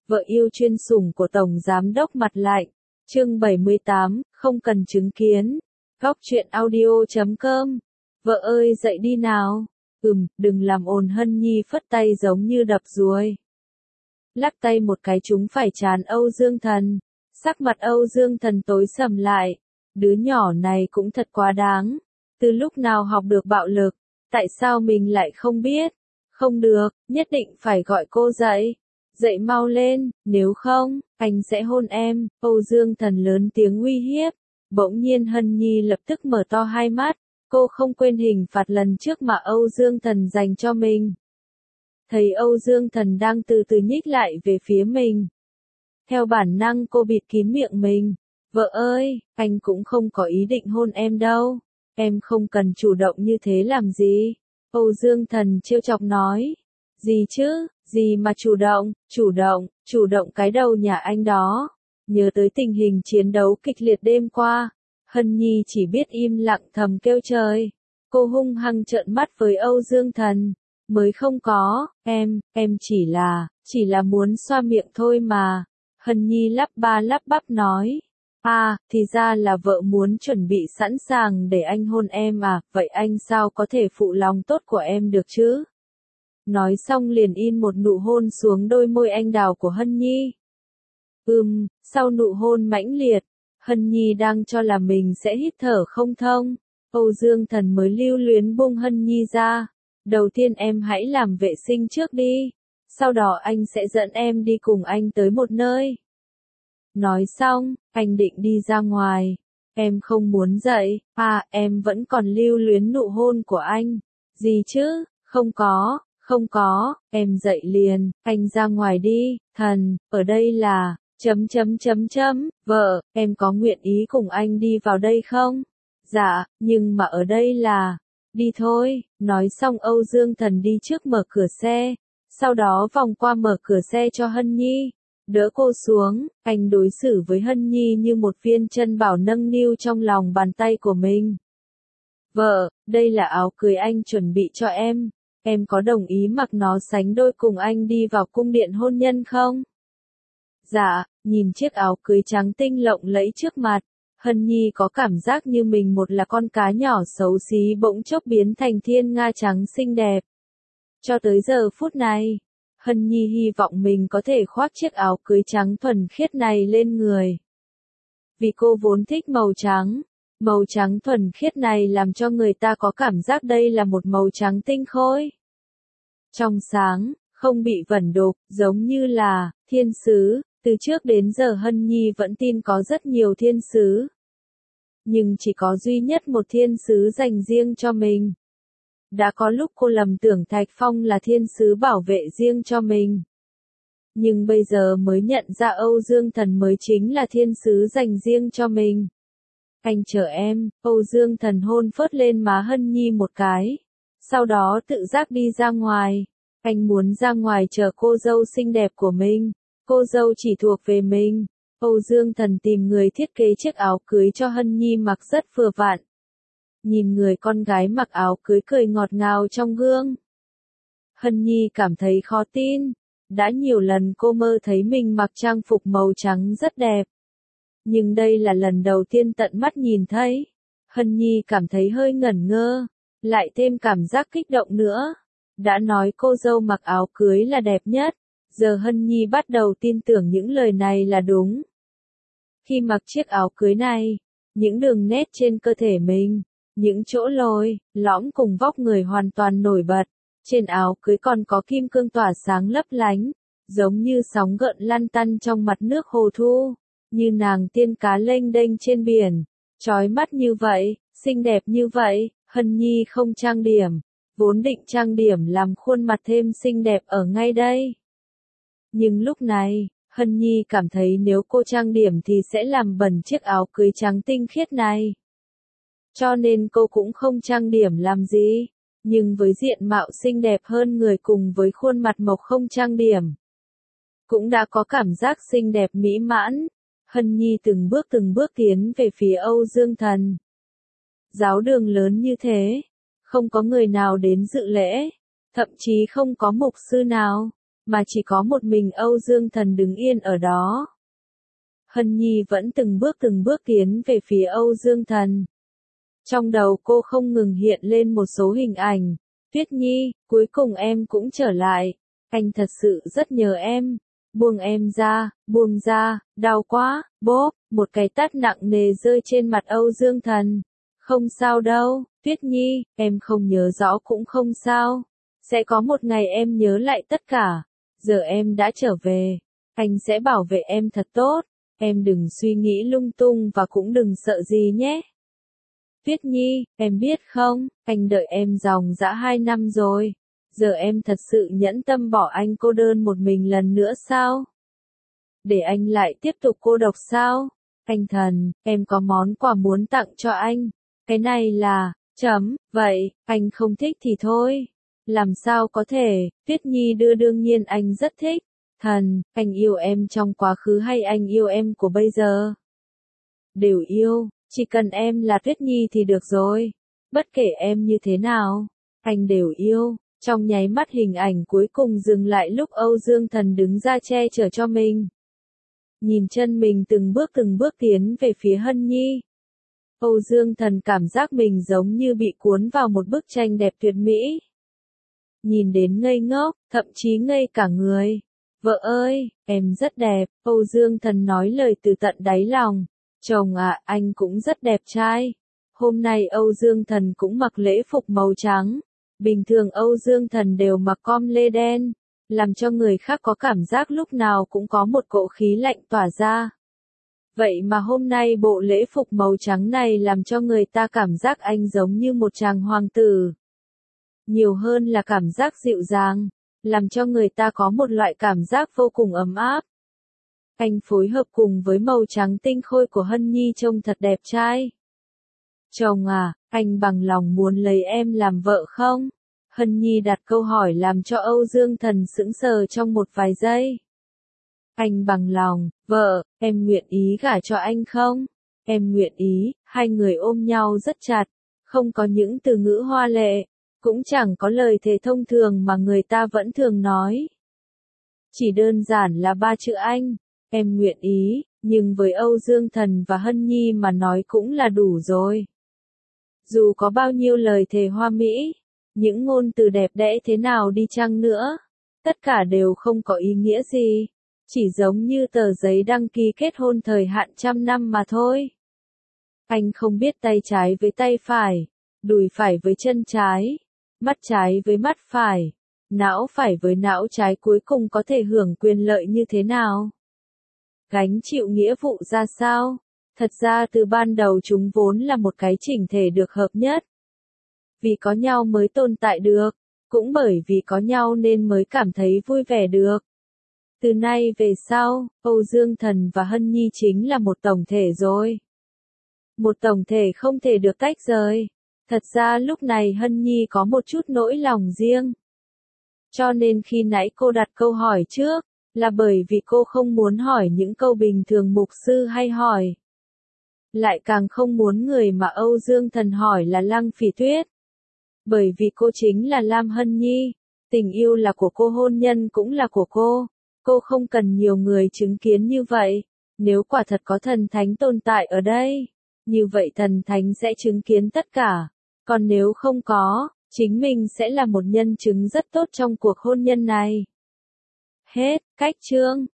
vợ yêu chuyên sủng của Tổng Giám đốc Mặt Lạnh. Chương 78, không cần chứng kiến. Góc truyện audio.com. Vợ ơi dậy đi nào. Đừng làm ồn. Hân Nhi phất tay giống như đập ruồi. Lắc tay một cái trúng phải trán Âu Dương Thần. Sắc mặt Âu Dương Thần tối sầm lại. Đứa nhỏ này cũng thật quá đáng. Từ lúc nào học được bạo lực? Tại sao mình lại không biết? Không được, nhất định phải gọi cô dậy. Dậy mau lên, nếu không, anh sẽ hôn em. Âu Dương Thần lớn tiếng uy hiếp. Bỗng nhiên Hân Nhi lập tức mở to hai mắt. Cô không quên hình phạt lần trước mà Âu Dương Thần dành cho mình. Thấy Âu Dương Thần đang từ từ nhích lại về phía mình. Theo bản năng cô bịt kín miệng mình. Vợ ơi, anh cũng không có ý định hôn em đâu. Em không cần chủ động như thế làm gì. Âu Dương Thần trêu chọc nói. Gì chứ, gì mà chủ động cái đầu nhà anh đó. Nhớ tới tình hình chiến đấu kịch liệt đêm qua. Hân Nhi chỉ biết im lặng thầm kêu trời. Cô hung hăng trợn mắt với Âu Dương Thần. Mới không có, em chỉ là muốn xoa miệng thôi mà. Hân Nhi lắp ba lắp bắp nói. À, thì ra là vợ muốn chuẩn bị sẵn sàng để anh hôn em à, vậy anh sao có thể phụ lòng tốt của em được chứ? Nói xong liền in một nụ hôn xuống đôi môi anh đào của Hân Nhi. Sau nụ hôn mãnh liệt, Hân Nhi đang cho là mình sẽ hít thở không thông. Âu Dương Thần mới lưu luyến buông Hân Nhi ra. Đầu tiên em hãy làm vệ sinh trước đi. Sau đó anh sẽ dẫn em đi cùng anh tới một nơi. Nói xong, anh định đi ra ngoài. Em không muốn dậy, em vẫn còn lưu luyến nụ hôn của anh. Gì chứ, không có, em dậy liền, anh ra ngoài đi, Thần, ở đây là, vợ, em có nguyện ý cùng anh đi vào đây không? Dạ, nhưng mà ở đây là, đi thôi, nói xong Âu Dương Thần đi trước mở cửa xe, sau đó vòng qua mở cửa xe cho Hân Nhi. Đỡ cô xuống, anh đối xử với Hân Nhi như một viên chân bảo nâng niu trong lòng bàn tay của mình. Vợ, đây là áo cưới anh chuẩn bị cho em có đồng ý mặc nó sánh đôi cùng anh đi vào cung điện hôn nhân không? Dạ, nhìn chiếc áo cưới trắng tinh lộng lẫy trước mặt, Hân Nhi có cảm giác như mình một là con cá nhỏ xấu xí bỗng chốc biến thành thiên nga trắng xinh đẹp. Cho tới giờ phút này, Hân Nhi hy vọng mình có thể khoác chiếc áo cưới trắng thuần khiết này lên người. Vì cô vốn thích màu trắng thuần khiết này làm cho người ta có cảm giác đây là một màu trắng tinh khôi. Trong sáng, không bị vẩn đục, giống như là thiên sứ. Từ trước đến giờ Hân Nhi vẫn tin có rất nhiều thiên sứ. Nhưng chỉ có duy nhất một thiên sứ dành riêng cho mình. Đã có lúc cô lầm tưởng Thạch Phong là thiên sứ bảo vệ riêng cho mình. Nhưng bây giờ mới nhận ra Âu Dương Thần mới chính là thiên sứ dành riêng cho mình. Anh chờ em, Âu Dương Thần hôn phớt lên má Hân Nhi một cái. Sau đó tự giác đi ra ngoài. Anh muốn ra ngoài chờ cô dâu xinh đẹp của mình. Cô dâu chỉ thuộc về mình. Âu Dương Thần tìm người thiết kế chiếc áo cưới cho Hân Nhi mặc rất vừa vặn. Nhìn người con gái mặc áo cưới cười ngọt ngào trong gương. Hân Nhi cảm thấy khó tin. Đã nhiều lần cô mơ thấy mình mặc trang phục màu trắng rất đẹp. Nhưng đây là lần đầu tiên tận mắt nhìn thấy. Hân Nhi cảm thấy hơi ngẩn ngơ. Lại thêm cảm giác kích động nữa. Đã nói cô dâu mặc áo cưới là đẹp nhất. Giờ Hân Nhi bắt đầu tin tưởng những lời này là đúng. Khi mặc chiếc áo cưới này, những đường nét trên cơ thể mình, những chỗ lồi, lõm cùng vóc người hoàn toàn nổi bật. Trên áo cưới còn có kim cương tỏa sáng lấp lánh, giống như sóng gợn lăn tăn trong mặt nước hồ thu, như nàng tiên cá lênh đênh trên biển. Chói mắt như vậy, xinh đẹp như vậy, Hân Nhi không trang điểm, vốn định trang điểm làm khuôn mặt thêm xinh đẹp ở ngay đây. Nhưng lúc này, Hân Nhi cảm thấy nếu cô trang điểm thì sẽ làm bẩn chiếc áo cưới trắng tinh khiết này. Cho nên cô cũng không trang điểm làm gì. Nhưng với diện mạo xinh đẹp hơn người cùng với khuôn mặt mộc không trang điểm, cũng đã có cảm giác xinh đẹp mỹ mãn. Hân Nhi từng bước tiến về phía Âu Dương Thần. Giáo đường lớn như thế, không có người nào đến dự lễ, thậm chí không có mục sư nào. mà chỉ có một mình Âu Dương Thần đứng yên ở đó. Hân Nhi vẫn từng bước tiến về phía Âu Dương Thần. Trong đầu cô không ngừng hiện lên một số hình ảnh. Tuyết Nhi, cuối cùng em cũng trở lại. Anh thật sự rất nhớ em. Buông ra, đau quá, bốp, một cái tát nặng nề rơi trên mặt Âu Dương Thần. Không sao đâu, Tuyết Nhi, em không nhớ rõ cũng không sao. Sẽ có một ngày em nhớ lại tất cả. Giờ em đã trở về. Anh sẽ bảo vệ em thật tốt. Em đừng suy nghĩ lung tung và cũng đừng sợ gì nhé. Tuyết Nhi, em biết không, anh đợi em dòng dã 2 năm rồi. Giờ em thật sự nhẫn tâm bỏ anh cô đơn một mình lần nữa sao? Để anh lại tiếp tục cô độc sao? Anh Thần, em có món quà muốn tặng cho anh. Cái này là, vậy, anh không thích thì thôi. Làm sao có thể, Tuyết Nhi đương nhiên anh rất thích. Thần, anh yêu em trong quá khứ hay anh yêu em của bây giờ? Đều yêu, chỉ cần em là Tuyết Nhi thì được rồi. Bất kể em như thế nào, anh đều yêu. Trong nháy mắt hình ảnh cuối cùng dừng lại lúc Âu Dương Thần đứng ra che chở cho mình. Nhìn chân mình từng bước tiến về phía Hân Nhi. Âu Dương Thần cảm giác mình giống như bị cuốn vào một bức tranh đẹp tuyệt mỹ. Nhìn đến ngây ngốc, thậm chí ngây cả người. Vợ ơi, em rất đẹp, Âu Dương Thần nói lời từ tận đáy lòng. Chồng à, anh cũng rất đẹp trai. Hôm nay Âu Dương Thần cũng mặc lễ phục màu trắng. Bình thường Âu Dương Thần đều mặc com lê đen, làm cho người khác có cảm giác lúc nào cũng có một cỗ khí lạnh tỏa ra. Vậy mà hôm nay bộ lễ phục màu trắng này làm cho người ta cảm giác anh giống như một chàng hoàng tử. Nhiều hơn là cảm giác dịu dàng, làm cho người ta có một loại cảm giác vô cùng ấm áp. Anh phối hợp cùng với màu trắng tinh khôi của Hân Nhi trông thật đẹp trai. Chồng à, anh bằng lòng muốn lấy em làm vợ không? Hân Nhi đặt câu hỏi làm cho Âu Dương Thần sững sờ trong một vài giây. Anh bằng lòng, vợ, em nguyện ý gả cho anh không? Em nguyện ý, hai người ôm nhau rất chặt, không có những từ ngữ hoa lệ, cũng chẳng có lời thề thông thường mà người ta vẫn thường nói. Chỉ đơn giản là 3 chữ anh, em nguyện ý, nhưng với Âu Dương Thần và Hân Nhi mà nói cũng là đủ rồi. Dù có bao nhiêu lời thề hoa mỹ, những ngôn từ đẹp đẽ thế nào đi chăng nữa, tất cả đều không có ý nghĩa gì, chỉ giống như tờ giấy đăng ký kết hôn thời hạn 100 năm mà thôi. Anh không biết tay trái với tay phải, đùi phải với chân trái, mắt trái với mắt phải, não phải với não trái cuối cùng có thể hưởng quyền lợi như thế nào? Gánh chịu nghĩa vụ ra sao? Thật ra từ ban đầu chúng vốn là một cái chỉnh thể được hợp nhất. Vì có nhau mới tồn tại được, cũng bởi vì có nhau nên mới cảm thấy vui vẻ được. Từ nay về sau, Âu Dương Thần và Hân Nhi chính là một tổng thể rồi. Một tổng thể không thể được tách rời. Thật ra lúc này Hân Nhi có một chút nỗi lòng riêng. Cho nên khi nãy cô đặt câu hỏi trước, là bởi vì cô không muốn hỏi những câu bình thường mục sư hay hỏi. Lại càng không muốn người mà Âu Dương Thần hỏi là Lăng Phỉ Tuyết. Bởi vì cô chính là Lam Hân Nhi, tình yêu là của cô, hôn nhân cũng là của cô không cần nhiều người chứng kiến như vậy. Nếu quả thật có thần thánh tồn tại ở đây, như vậy thần thánh sẽ chứng kiến tất cả. Còn nếu không có, chính mình sẽ là một nhân chứng rất tốt trong cuộc hôn nhân này. Hết, cách chương.